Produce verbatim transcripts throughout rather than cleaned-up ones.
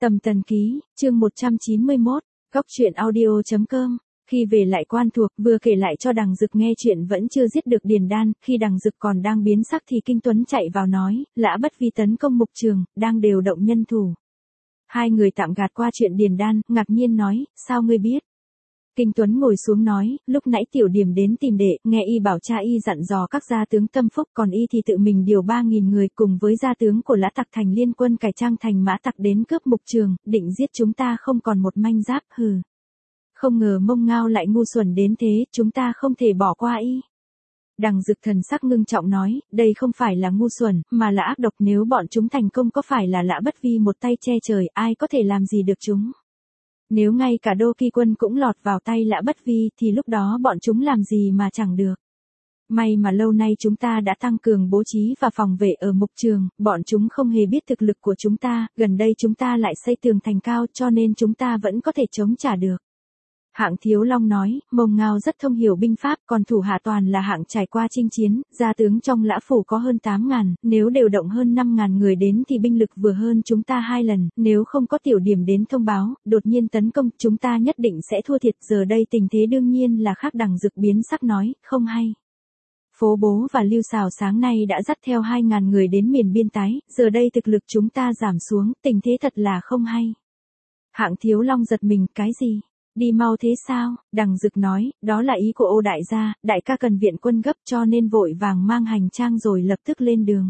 Tầm Tần Ký, chương một trăm chín mươi mốt, góc truyện audio chấm com. Khi về lại Quan Thuộc, vừa kể lại cho Đằng Dực nghe chuyện vẫn chưa giết được Điền Đan, khi Đằng Dực còn đang biến sắc thì Kinh Tuấn chạy vào nói, Lã Bất Vi tấn công Mục Trường, đang điều động nhân thủ. Hai người tạm gạt qua chuyện Điền Đan, ngạc nhiên nói, sao ngươi biết? Kinh Tuấn ngồi xuống nói, lúc nãy Tiểu Điểm đến tìm đệ, nghe y bảo cha y dặn dò các gia tướng tâm phúc, còn y thì tự mình điều ba nghìn người cùng với gia tướng của Lã Tặc thành liên quân cải trang thành mã tặc đến cướp Mục Trường, định giết chúng ta không còn một manh giáp, hừ. Không ngờ Mông Ngao lại ngu xuẩn đến thế, chúng ta không thể bỏ qua y. Đằng Dực thần sắc ngưng trọng nói, đây không phải là ngu xuẩn, mà là ác độc, nếu bọn chúng thành công có phải là Lã Bất Vi một tay che trời, ai có thể làm gì được chúng. Nếu ngay cả Đô Kỳ quân cũng lọt vào tay Lã Bất Vi thì lúc đó bọn chúng làm gì mà chẳng được. May mà lâu nay chúng ta đã tăng cường bố trí và phòng vệ ở Mục Trường, bọn chúng không hề biết thực lực của chúng ta, gần đây chúng ta lại xây tường thành cao cho nên chúng ta vẫn có thể chống trả được. Hạng Thiếu Long nói, Mông Ngao rất thông hiểu binh pháp, còn thủ hạ toàn là hạng trải qua chinh chiến, gia tướng trong Lã Phủ có hơn tám ngàn, nếu đều động hơn năm ngàn người đến thì binh lực vừa hơn chúng ta hai lần, nếu không có Tiểu Điểm đến thông báo, đột nhiên tấn công, chúng ta nhất định sẽ thua thiệt, giờ đây tình thế đương nhiên là khác. Đằng Dực biến sắc nói, không hay. Phố Bố và Lưu Sào sáng nay đã dắt theo hai ngàn người đến miền biên tái, giờ đây thực lực chúng ta giảm xuống, tình thế thật là không hay. Hạng Thiếu Long giật mình, cái gì? Đi mau thế sao? Đằng Dực nói, đó là ý của Ô đại gia, đại ca cần viện quân gấp cho nên vội vàng mang hành trang rồi lập tức lên đường.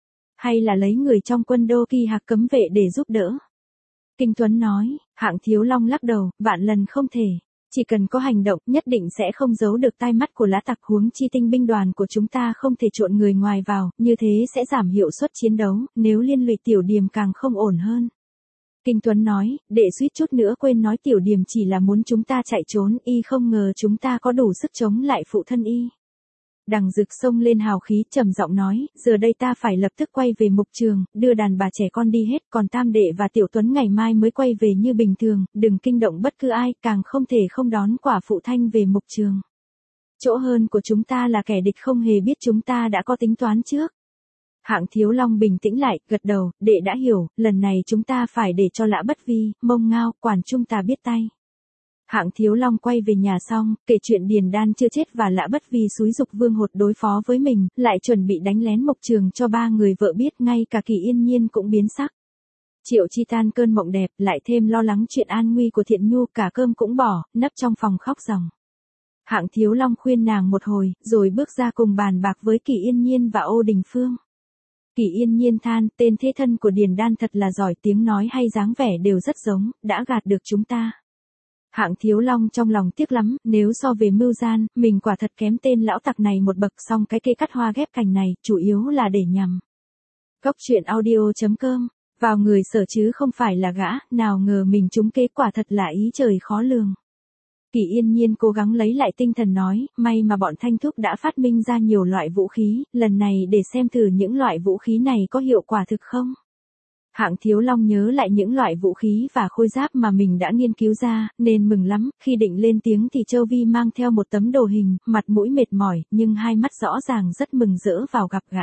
Hay là lấy người trong quân Đô Kỳ Hạc cấm vệ để giúp đỡ? Kinh Tuấn nói, Hạng Thiếu Long lắc đầu, vạn lần không thể. Chỉ cần có hành động nhất định sẽ không giấu được tai mắt của Lã Tặc, huống chi tinh binh đoàn của chúng ta không thể trộn người ngoài vào, như thế sẽ giảm hiệu suất chiến đấu, nếu liên lụy Tiểu Điểm càng không ổn hơn. Kinh Tuấn nói, đệ suýt chút nữa quên nói Tiểu Điểm chỉ là muốn chúng ta chạy trốn, y không ngờ chúng ta có đủ sức chống lại phụ thân y. Đằng Dực xông lên hào khí trầm giọng nói, giờ đây ta phải lập tức quay về Mục Trường, đưa đàn bà trẻ con đi hết, còn Tam đệ và Tiểu Tuấn ngày mai mới quay về như bình thường, đừng kinh động bất cứ ai, càng không thể không đón quả phụ Thanh về Mục Trường. Chỗ hơn của chúng ta là kẻ địch không hề biết chúng ta đã có tính toán trước. Hạng Thiếu Long bình tĩnh lại, gật đầu, đệ đã hiểu, lần này chúng ta phải để cho Lã Bất Vi, Mông Ngao, quản chúng ta biết tay. Hạng Thiếu Long quay về nhà xong, kể chuyện Điền Đan chưa chết và Lã Bất Vi xúi giục Vương Hột đối phó với mình, lại chuẩn bị đánh lén Mục Trường cho ba người vợ biết, ngay cả Kỳ Yên Nhiên cũng biến sắc. Triệu Chi tan cơn mộng đẹp, lại thêm lo lắng chuyện an nguy của Thiện Nhu, cả cơm cũng bỏ, nấp trong phòng khóc ròng. Hạng Thiếu Long khuyên nàng một hồi, rồi bước ra cùng bàn bạc với Kỳ Yên Nhiên và Ô Đình Phương. Kỳ Yên Nhiên than, tên thế thân của Điền Đan thật là giỏi, tiếng nói hay dáng vẻ đều rất giống, đã gạt được chúng ta. Hạng Thiếu Long trong lòng tiếc lắm, nếu so về mưu gian, mình quả thật kém tên lão tặc này một bậc, song cái cây cắt hoa ghép cành này, chủ yếu là để nhằm. Góc truyện audio chấm com, vào người sở chứ không phải là gã, nào ngờ mình trúng kế, quả thật là ý trời khó lường. Kỳ Yên Nhiên cố gắng lấy lại tinh thần nói, may mà bọn Thanh Thúc đã phát minh ra nhiều loại vũ khí, lần này để xem thử những loại vũ khí này có hiệu quả thực không. Hạng Thiếu Long nhớ lại những loại vũ khí và khôi giáp mà mình đã nghiên cứu ra, nên mừng lắm, khi định lên tiếng thì Châu Vi mang theo một tấm đồ hình, mặt mũi mệt mỏi, nhưng hai mắt rõ ràng rất mừng rỡ vào gặp gã.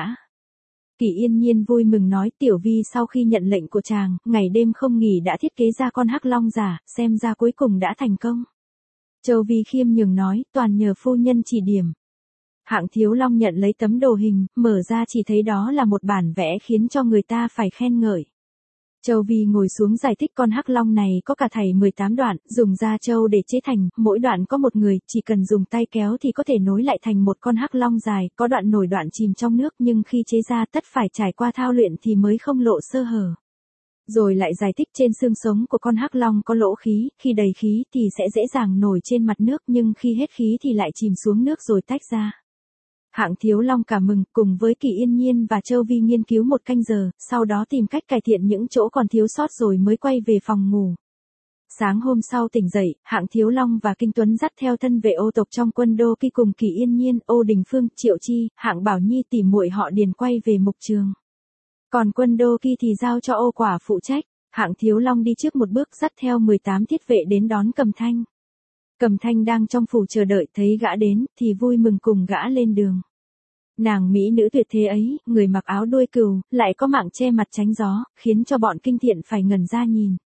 Kỳ Yên Nhiên vui mừng nói, Tiểu Vi sau khi nhận lệnh của chàng, ngày đêm không nghỉ đã thiết kế ra con hắc long giả, xem ra cuối cùng đã thành công. Châu Vi khiêm nhường nói, toàn nhờ phu nhân chỉ điểm. Hạng Thiếu Long nhận lấy tấm đồ hình, mở ra chỉ thấy đó là một bản vẽ khiến cho người ta phải khen ngợi. Châu Vi ngồi xuống giải thích, con hắc long này có cả thảy mười tám đoạn, dùng da trâu để chế thành, mỗi đoạn có một người, chỉ cần dùng tay kéo thì có thể nối lại thành một con hắc long dài, có đoạn nổi đoạn chìm trong nước, nhưng khi chế ra tất phải trải qua thao luyện thì mới không lộ sơ hở. Rồi lại giải thích, trên xương sống của con hắc long có lỗ khí, khi đầy khí thì sẽ dễ dàng nổi trên mặt nước, nhưng khi hết khí thì lại chìm xuống nước rồi tách ra. Hạng Thiếu Long cảm mừng, cùng với Kỳ Yên Nhiên và Châu Vi nghiên cứu một canh giờ, sau đó tìm cách cải thiện những chỗ còn thiếu sót rồi mới quay về phòng ngủ. Sáng hôm sau tỉnh dậy, Hạng Thiếu Long và Kinh Tuấn dắt theo thân vệ Ô tộc trong quân Đô Kỳ cùng Kỳ Yên Nhiên, Ô Đình Phương, Triệu Chi, Hạng Bảo Nhi tỉ muội họ Điền quay về Mục Trường. Còn quân Đô Kỳ thì giao cho Ô Quả phụ trách. Hạng Thiếu Long đi trước một bước dắt theo mười tám thiết vệ đến đón Cầm Thanh. Cầm Thanh đang trong phủ chờ đợi, thấy gã đến, thì vui mừng cùng gã lên đường. Nàng mỹ nữ tuyệt thế ấy, người mặc áo đuôi cừu, lại có mạng che mặt tránh gió, khiến cho bọn Kinh Thiện phải ngẩn ra nhìn.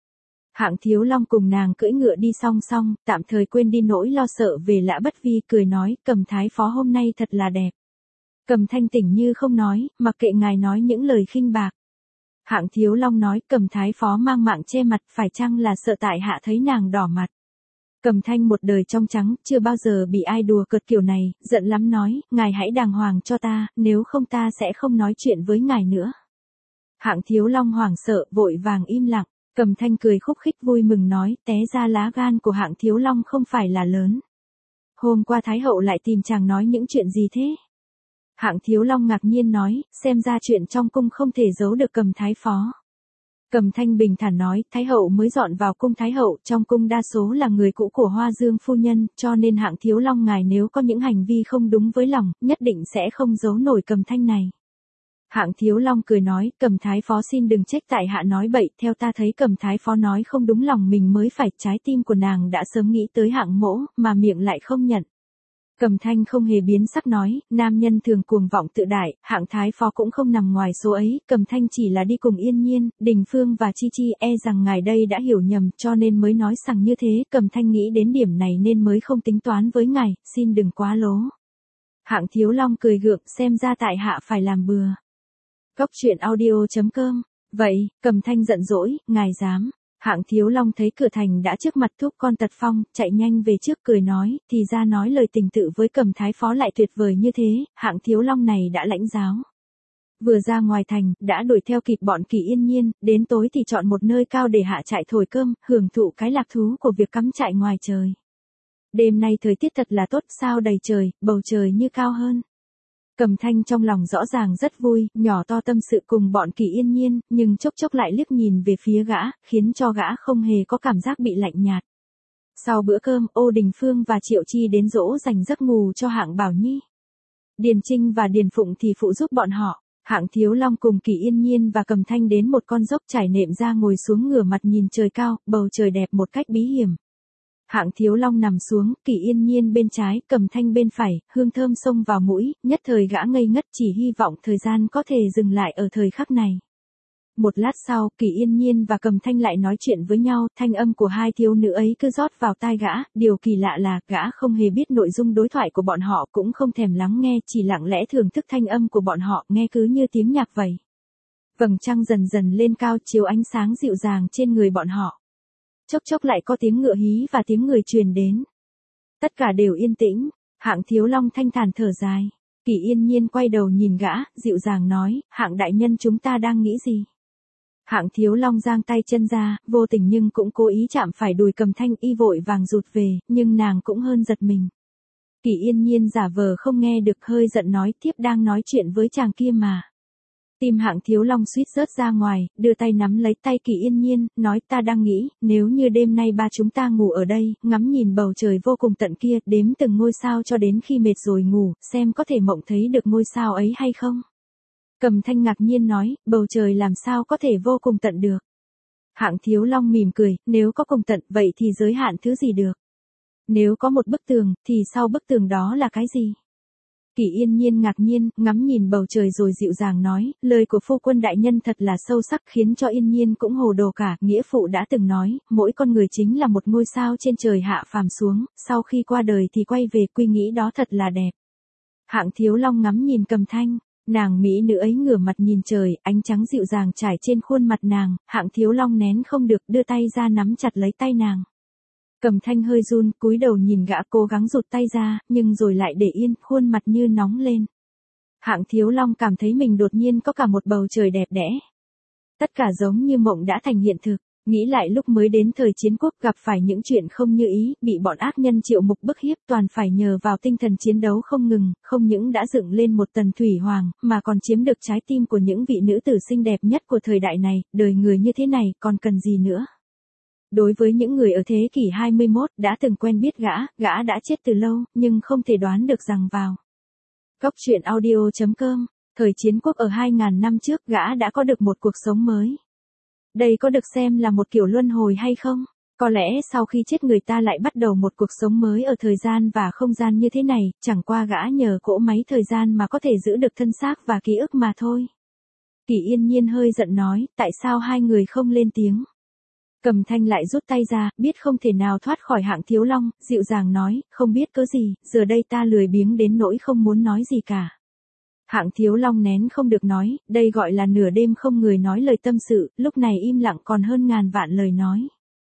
Hạng Thiếu Long cùng nàng cưỡi ngựa đi song song, tạm thời quên đi nỗi lo sợ về Lã Bất Vi, cười nói, Cầm thái phó hôm nay thật là đẹp. Cầm Thanh tỉnh như không nói, mặc kệ ngài nói những lời khinh bạc. Hạng Thiếu Long nói, Cầm thái phó mang mạng che mặt, phải chăng là sợ tại hạ thấy nàng đỏ mặt. Cầm Thanh một đời trong trắng, chưa bao giờ bị ai đùa cợt kiểu này, giận lắm nói, ngài hãy đàng hoàng cho ta, nếu không ta sẽ không nói chuyện với ngài nữa. Hạng Thiếu Long hoảng sợ, vội vàng im lặng. Cầm Thanh cười khúc khích vui mừng nói, té ra lá gan của Hạng Thiếu Long không phải là lớn. Hôm qua Thái hậu lại tìm chàng nói những chuyện gì thế? Hạng Thiếu Long ngạc nhiên nói, xem ra chuyện trong cung không thể giấu được Cầm thái phó. Cầm Thanh bình thản nói, Thái hậu mới dọn vào cung Thái hậu, trong cung đa số là người cũ của Hoa Dương phu nhân, cho nên Hạng Thiếu Long ngài nếu có những hành vi không đúng với lòng, nhất định sẽ không giấu nổi Cầm Thanh này. Hạng Thiếu Long cười nói, Cầm thái phó xin đừng trách tại hạ nói bậy, theo ta thấy Cầm thái phó nói không đúng lòng mình mới phải, trái tim của nàng đã sớm nghĩ tới Hạng mỗ, mà miệng lại không nhận. Cầm Thanh không hề biến sắc nói, nam nhân thường cuồng vọng tự đại, Hạng thái phó cũng không nằm ngoài số ấy, Cầm Thanh chỉ là đi cùng Yên Nhiên, Đình Phương và Chi Chi, e rằng ngài đây đã hiểu nhầm, cho nên mới nói rằng như thế, Cầm Thanh nghĩ đến điểm này nên mới không tính toán với ngài, xin đừng quá lố. Hạng Thiếu Long cười gượng, xem ra tại hạ phải làm bừa. Cóc truyện audio chấm com. Vậy, Cầm Thanh giận dỗi, ngài dám. Hạng Thiếu Long thấy cửa thành đã trước mặt thúc con Tật Phong, chạy nhanh về trước cười nói, thì ra nói lời tình tự với Cầm thái phó lại tuyệt vời như thế, Hạng Thiếu Long này đã lãnh giáo. Vừa ra ngoài thành, đã đuổi theo kịp bọn Kỳ Yên Nhiên, đến tối thì chọn một nơi cao để hạ trại thổi cơm, hưởng thụ cái lạc thú của việc cắm trại ngoài trời. Đêm nay thời tiết thật là tốt, sao đầy trời, bầu trời như cao hơn. Cầm Thanh trong lòng rõ ràng rất vui, nhỏ to tâm sự cùng bọn Kỳ Yên Nhiên, nhưng chốc chốc lại liếc nhìn về phía gã, khiến cho gã không hề có cảm giác bị lạnh nhạt. Sau bữa cơm, Ô Đình Phương và Triệu Chi đến dỗ dành giấc ngủ cho Hạng Bảo Nhi. Điền Trinh và Điền Phụng thì phụ giúp bọn họ. Hạng Thiếu Long cùng Kỳ Yên Nhiên và Cầm Thanh đến một con dốc trải nệm ra ngồi xuống ngửa mặt nhìn trời cao, bầu trời đẹp một cách bí hiểm. Hạng Thiếu Long nằm xuống, Kỳ Yên Nhiên bên trái, Cầm Thanh bên phải, hương thơm xông vào mũi, nhất thời gã ngây ngất, chỉ hy vọng thời gian có thể dừng lại ở thời khắc này. Một lát sau, Kỳ Yên Nhiên và Cầm Thanh lại nói chuyện với nhau, thanh âm của hai thiếu nữ ấy cứ rót vào tai gã, điều kỳ lạ là gã không hề biết nội dung đối thoại của bọn họ, cũng không thèm lắng nghe, chỉ lặng lẽ thưởng thức thanh âm của bọn họ, nghe cứ như tiếng nhạc vậy. Vầng trăng dần dần lên cao, chiếu ánh sáng dịu dàng trên người bọn họ. Chốc chốc lại có tiếng ngựa hí và tiếng người truyền đến. Tất cả đều yên tĩnh, Hạng Thiếu Long thanh thản thở dài. Kỳ Yên Nhiên quay đầu nhìn gã, dịu dàng nói, Hạng đại nhân chúng ta đang nghĩ gì? Hạng Thiếu Long giang tay chân ra, vô tình nhưng cũng cố ý chạm phải đùi Cầm Thanh, y vội vàng rụt về, nhưng nàng cũng hơn giật mình. Kỳ Yên Nhiên giả vờ không nghe được, hơi giận nói, tiếp đang nói chuyện với chàng kia mà. Tim Hạng Thiếu Long suýt rớt ra ngoài, đưa tay nắm lấy tay Kỳ Yên Nhiên, nói ta đang nghĩ, nếu như đêm nay ba chúng ta ngủ ở đây, ngắm nhìn bầu trời vô cùng tận kia, đếm từng ngôi sao cho đến khi mệt rồi ngủ, xem có thể mộng thấy được ngôi sao ấy hay không. Cầm Thanh ngạc nhiên nói, bầu trời làm sao có thể vô cùng tận được. Hạng Thiếu Long mỉm cười, nếu có cùng tận, vậy thì giới hạn thứ gì được. Nếu có một bức tường, thì sau bức tường đó là cái gì? Kỳ Yên Nhiên ngạc nhiên, ngắm nhìn bầu trời rồi dịu dàng nói, lời của phu quân đại nhân thật là sâu sắc, khiến cho Yên Nhiên cũng hồ đồ cả, nghĩa phụ đã từng nói, mỗi con người chính là một ngôi sao trên trời hạ phàm xuống, sau khi qua đời thì quay về, quy nghĩ đó thật là đẹp. Hạng Thiếu Long ngắm nhìn Cầm Thanh, nàng mỹ nữ ấy ngửa mặt nhìn trời, ánh trắng dịu dàng trải trên khuôn mặt nàng, Hạng Thiếu Long nén không được, đưa tay ra nắm chặt lấy tay nàng. Cầm Thanh hơi run, cúi đầu nhìn gã, cố gắng rụt tay ra, nhưng rồi lại để yên, khuôn mặt như nóng lên. Hạng Thiếu Long cảm thấy mình đột nhiên có cả một bầu trời đẹp đẽ. Tất cả giống như mộng đã thành hiện thực, nghĩ lại lúc mới đến thời chiến quốc gặp phải những chuyện không như ý, bị bọn ác nhân Triệu Mục bức hiếp, toàn phải nhờ vào tinh thần chiến đấu không ngừng, không những đã dựng lên một tần thủy hoàng, mà còn chiếm được trái tim của những vị nữ tử xinh đẹp nhất của thời đại này, đời người như thế này, còn cần gì nữa. Đối với những người ở thế kỷ hai mươi mốt đã từng quen biết gã, gã đã chết từ lâu, nhưng không thể đoán được rằng vào. Cóc truyện audio chấm com, thời chiến quốc ở hai nghìn năm trước gã đã có được một cuộc sống mới. Đây có được xem là một kiểu luân hồi hay không? Có lẽ sau khi chết người ta lại bắt đầu một cuộc sống mới ở thời gian và không gian như thế này, chẳng qua gã nhờ cỗ máy thời gian mà có thể giữ được thân xác và ký ức mà thôi. Kỳ Yên Nhiên hơi giận nói, tại sao hai người không lên tiếng? Cầm Thanh lại rút tay ra, biết không thể nào thoát khỏi Hạng Thiếu Long, dịu dàng nói, không biết cớ gì, giờ đây ta lười biếng đến nỗi không muốn nói gì cả. Hạng Thiếu Long nén không được nói, đây gọi là nửa đêm không người nói lời tâm sự, lúc này im lặng còn hơn ngàn vạn lời nói.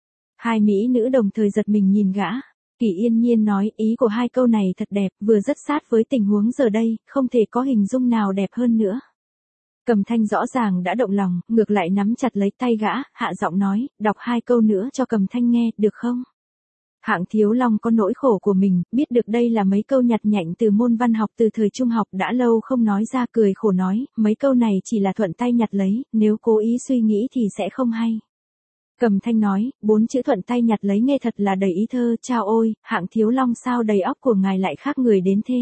Hai mỹ nữ đồng thời giật mình nhìn gã. Kỷ Yên Nhiên nói, ý của hai câu này thật đẹp, vừa rất sát với tình huống giờ đây, không thể có hình dung nào đẹp hơn nữa. Cầm Thanh rõ ràng đã động lòng, ngược lại nắm chặt lấy tay gã, hạ giọng nói, đọc hai câu nữa cho Cầm Thanh nghe, được không? Hạng Thiếu Long có nỗi khổ của mình, biết được đây là mấy câu nhặt nhạnh từ môn văn học từ thời trung học đã lâu không nói ra, cười khổ nói, mấy câu này chỉ là thuận tay nhặt lấy, nếu cố ý suy nghĩ thì sẽ không hay. Cầm Thanh nói, bốn chữ thuận tay nhặt lấy nghe thật là đầy ý thơ, chao ôi, Hạng Thiếu Long sao đầy óc của ngài lại khác người đến thế.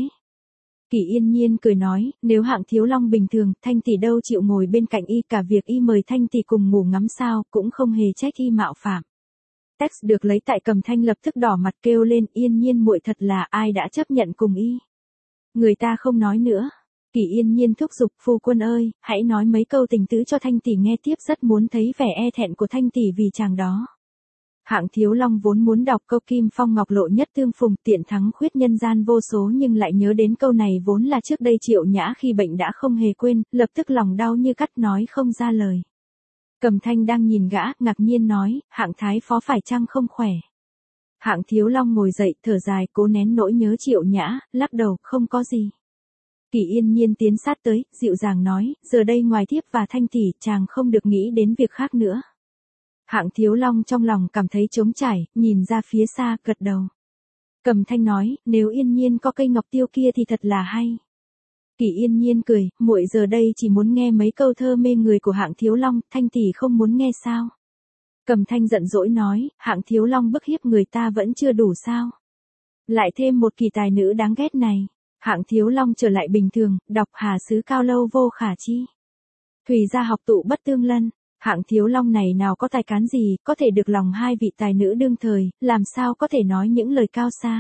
Kỷ Yên Nhiên cười nói, nếu Hạng Thiếu Long bình thường, Thanh tỷ đâu chịu ngồi bên cạnh y, cả việc y mời Thanh tỷ cùng ngủ ngắm sao, cũng không hề trách y mạo phạm. Text được lấy tại Cầm Thanh lập tức đỏ mặt kêu lên, Yên Nhiên muội thật là ai đã chấp nhận cùng y. Người ta không nói nữa. Kỷ Yên Nhiên thúc giục, phu quân ơi, hãy nói mấy câu tình tứ cho Thanh tỷ nghe tiếp, rất muốn thấy vẻ e thẹn của Thanh tỷ vì chàng đó. Hạng Thiếu Long vốn muốn đọc câu Kim Phong Ngọc Lộ nhất tương phùng, tiện thắng khuyết nhân gian vô số, nhưng lại nhớ đến câu này vốn là trước đây Triệu Nhã khi bệnh đã không hề quên, lập tức lòng đau như cắt nói không ra lời. Cầm Thanh đang nhìn gã, ngạc nhiên nói, Hạng thái phó phải chăng không khỏe. Hạng Thiếu Long ngồi dậy, thở dài, cố nén nỗi nhớ Triệu Nhã, lắc đầu, không có gì. Kỷ Yên Nhiên tiến sát tới, dịu dàng nói, giờ đây ngoài thiếp và Thanh tỷ, chàng không được nghĩ đến việc khác nữa. Hạng Thiếu Long trong lòng cảm thấy trống trải, nhìn ra phía xa, gật đầu. Cầm Thanh nói, nếu Yên Nhiên có cây ngọc tiêu kia thì thật là hay. Kỷ Yên Nhiên cười, muội giờ đây chỉ muốn nghe mấy câu thơ mê người của Hạng Thiếu Long, Thanh tỷ không muốn nghe sao? Cầm Thanh giận dỗi nói, Hạng Thiếu Long bức hiếp người ta vẫn chưa đủ sao? Lại thêm một kỳ tài nữ đáng ghét này. Hạng Thiếu Long trở lại bình thường, đọc Hà sứ cao lâu vô khả chi. Thùy gia học tụ bất tương lân. Hạng Thiếu Long này nào có tài cán gì, có thể được lòng hai vị tài nữ đương thời, làm sao có thể nói những lời cao xa.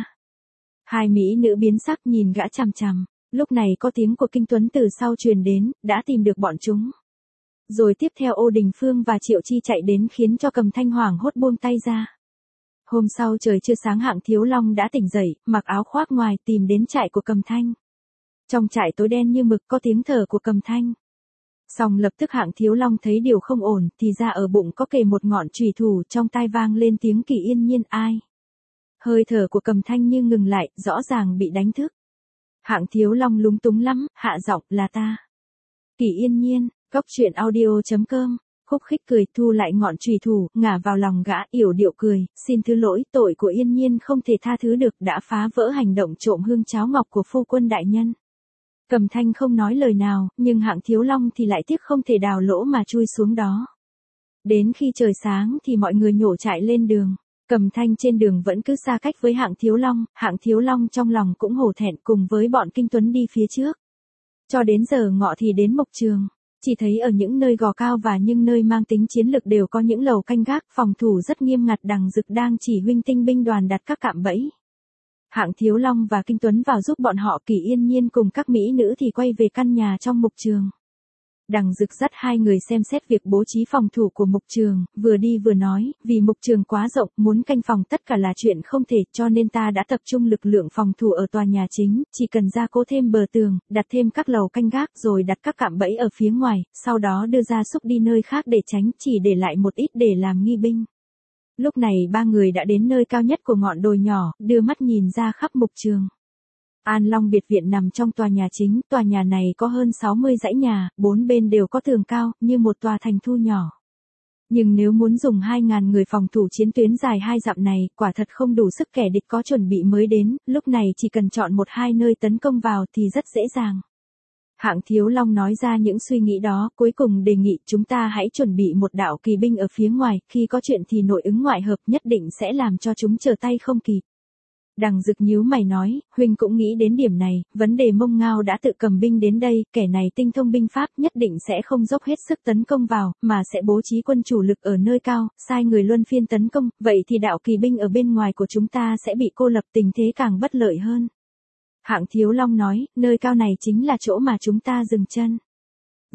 Hai mỹ nữ biến sắc nhìn gã chằm chằm, lúc này có tiếng của Kinh Tuấn từ sau truyền đến, đã tìm được bọn chúng. Rồi tiếp theo Ô Đình Phương và Triệu Chi chạy đến khiến cho Cầm Thanh hoảng hốt buông tay ra. Hôm sau trời chưa sáng Hạng Thiếu Long đã tỉnh dậy, mặc áo khoác ngoài tìm đến trại của Cầm Thanh. Trong trại tối đen như mực có tiếng thở của Cầm Thanh. Xong lập tức Hạng Thiếu Long thấy điều không ổn, thì ra ở bụng có kề một ngọn chùy thủ, trong tai vang lên tiếng Kỷ Yên Nhiên ai. Hơi thở của Cầm Thanh như ngừng lại, rõ ràng bị đánh thức. Hạng Thiếu Long lúng túng lắm, hạ giọng, là ta. Kỷ Yên Nhiên, góc truyện audio chấm com. Khúc khích cười, thu lại ngọn chùy thủ, ngả vào lòng gã, yểu điệu cười, xin thứ lỗi, tội của Yên Nhiên không thể tha thứ được, đã phá vỡ hành động trộm hương cháo ngọc của phu quân đại nhân. Cầm Thanh không nói lời nào, nhưng Hạng Thiếu Long thì lại tiếc không thể đào lỗ mà chui xuống đó. Đến khi trời sáng thì mọi người nhổ trại lên đường. Cầm Thanh trên đường vẫn cứ xa cách với Hạng Thiếu Long, Hạng Thiếu Long trong lòng cũng hổ thẹn cùng với bọn Kinh Tuấn đi phía trước. Cho đến giờ ngọ thì đến Mộc Trường. Chỉ thấy ở những nơi gò cao và những nơi mang tính chiến lược đều có những lầu canh gác, phòng thủ rất nghiêm ngặt, Đằng Dực đang chỉ huynh tinh binh đoàn đặt các cạm bẫy. Hạng Thiếu Long và Kinh Tuấn vào giúp bọn họ, Kỷ Yên Nhiên cùng các mỹ nữ thì quay về căn nhà trong Mộc Trường. Đằng Dực dắt hai người xem xét việc bố trí phòng thủ của Mộc Trường, vừa đi vừa nói, vì Mộc Trường quá rộng, muốn canh phòng tất cả là chuyện không thể, cho nên ta đã tập trung lực lượng phòng thủ ở tòa nhà chính, chỉ cần gia cố thêm bờ tường, đặt thêm các lầu canh gác rồi đặt các cạm bẫy ở phía ngoài, sau đó đưa gia súc đi nơi khác để tránh, chỉ để lại một ít để làm nghi binh. Lúc này ba người đã đến nơi cao nhất của ngọn đồi nhỏ, đưa mắt nhìn ra khắp Mộc Trường. An Long biệt viện nằm trong tòa nhà chính, tòa nhà này có hơn sáu mươi dãy nhà, bốn bên đều có tường cao, như một tòa thành thu nhỏ. Nhưng nếu muốn dùng hai nghìn người phòng thủ chiến tuyến dài hai dặm này, quả thật không đủ sức, kẻ địch có chuẩn bị mới đến, lúc này chỉ cần chọn một hai nơi tấn công vào thì rất dễ dàng. Hạng Thiếu Long nói ra những suy nghĩ đó, cuối cùng đề nghị chúng ta hãy chuẩn bị một đạo kỳ binh ở phía ngoài, khi có chuyện thì nội ứng ngoại hợp nhất định sẽ làm cho chúng trở tay không kịp. Đằng Dực nhíu mày nói, huynh cũng nghĩ đến điểm này, vấn đề Mông Ngao đã tự cầm binh đến đây, kẻ này tinh thông binh pháp nhất định sẽ không dốc hết sức tấn công vào, mà sẽ bố trí quân chủ lực ở nơi cao, sai người luân phiên tấn công, vậy thì đạo kỳ binh ở bên ngoài của chúng ta sẽ bị cô lập, tình thế càng bất lợi hơn. Hạng Thiếu Long nói, nơi cao này chính là chỗ mà chúng ta dừng chân.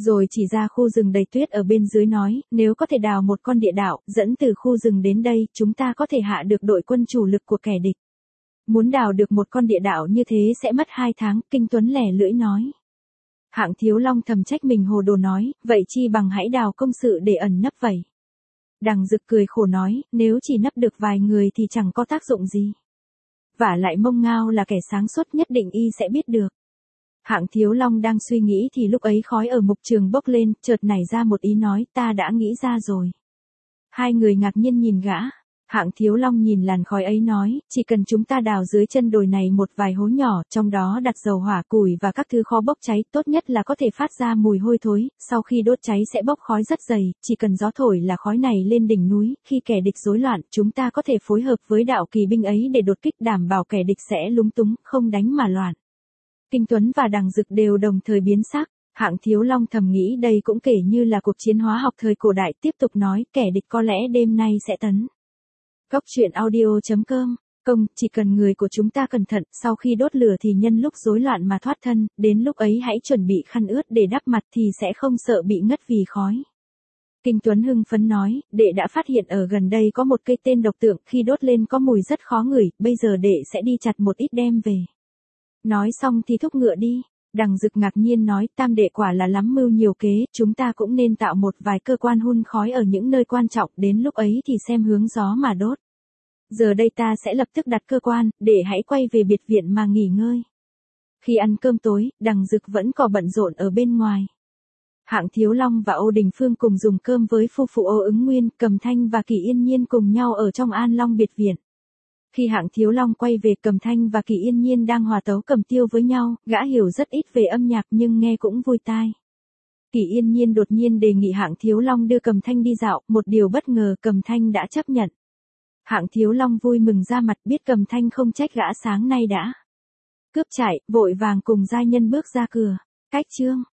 Rồi chỉ ra khu rừng đầy tuyết ở bên dưới nói, nếu có thể đào một con địa đạo, dẫn từ khu rừng đến đây, chúng ta có thể hạ được đội quân chủ lực của kẻ địch. Muốn đào được một con địa đạo như thế sẽ mất hai tháng, Kinh Tuấn lẻ lưỡi nói. Hạng Thiếu Long thầm trách mình hồ đồ nói, vậy chi bằng hãy đào công sự để ẩn nấp vậy. Đằng Dực cười khổ nói, nếu chỉ nấp được vài người thì chẳng có tác dụng gì. Vả lại Mông Ngao là kẻ sáng suốt, nhất định y sẽ biết được. Hạng Thiếu Long đang suy nghĩ thì lúc ấy khói ở mục trường bốc lên, chợt nảy ra một ý nói, ta đã nghĩ ra rồi. Hai người ngạc nhiên nhìn gã. Hạng Thiếu Long nhìn làn khói ấy nói, chỉ cần chúng ta đào dưới chân đồi này một vài hố nhỏ, trong đó đặt dầu hỏa củi và các thứ khó bốc cháy, tốt nhất là có thể phát ra mùi hôi thối, sau khi đốt cháy sẽ bốc khói rất dày, chỉ cần gió thổi là khói này lên đỉnh núi, khi kẻ địch rối loạn, chúng ta có thể phối hợp với đạo kỳ binh ấy để đột kích, đảm bảo kẻ địch sẽ lúng túng, không đánh mà loạn. Kinh Tuấn và Đằng Dực đều đồng thời biến sắc. Hạng Thiếu Long thầm nghĩ đây cũng kể như là cuộc chiến hóa học thời cổ đại, tiếp tục nói, kẻ địch có lẽ đêm nay sẽ tấn. Góc truyện audio chấm com, công, chỉ cần người của chúng ta cẩn thận, sau khi đốt lửa thì nhân lúc rối loạn mà thoát thân, đến lúc ấy hãy chuẩn bị khăn ướt để đắp mặt thì sẽ không sợ bị ngất vì khói. Kinh Tuấn hưng phấn nói, đệ đã phát hiện ở gần đây có một cây tên độc tượng, khi đốt lên có mùi rất khó ngửi, bây giờ đệ sẽ đi chặt một ít đem về. Nói xong thì thúc ngựa đi. Đằng Dực ngạc nhiên nói, tam đệ quả là lắm mưu nhiều kế, chúng ta cũng nên tạo một vài cơ quan hun khói ở những nơi quan trọng, đến lúc ấy thì xem hướng gió mà đốt. Giờ đây ta sẽ lập tức đặt cơ quan, để hãy quay về biệt viện mà nghỉ ngơi. Khi ăn cơm tối, Đằng Dực vẫn còn bận rộn ở bên ngoài. Hạng Thiếu Long và Ô Đình Phương cùng dùng cơm với phu phụ Ô Ứng Nguyên, Cầm Thanh và Kỳ Yên Nhiên cùng nhau ở trong An Long biệt viện. Khi Hạng Thiếu Long quay về, Cầm Thanh và Kỳ Yên Nhiên đang hòa tấu cầm tiêu với nhau, gã hiểu rất ít về âm nhạc nhưng nghe cũng vui tai. Kỳ Yên Nhiên đột nhiên đề nghị Hạng Thiếu Long đưa Cầm Thanh đi dạo, một điều bất ngờ Cầm Thanh đã chấp nhận. Hạng Thiếu Long vui mừng ra mặt, biết Cầm Thanh không trách gã sáng nay đã cướp chạy, vội vàng cùng giai nhân bước ra cửa. Cách chương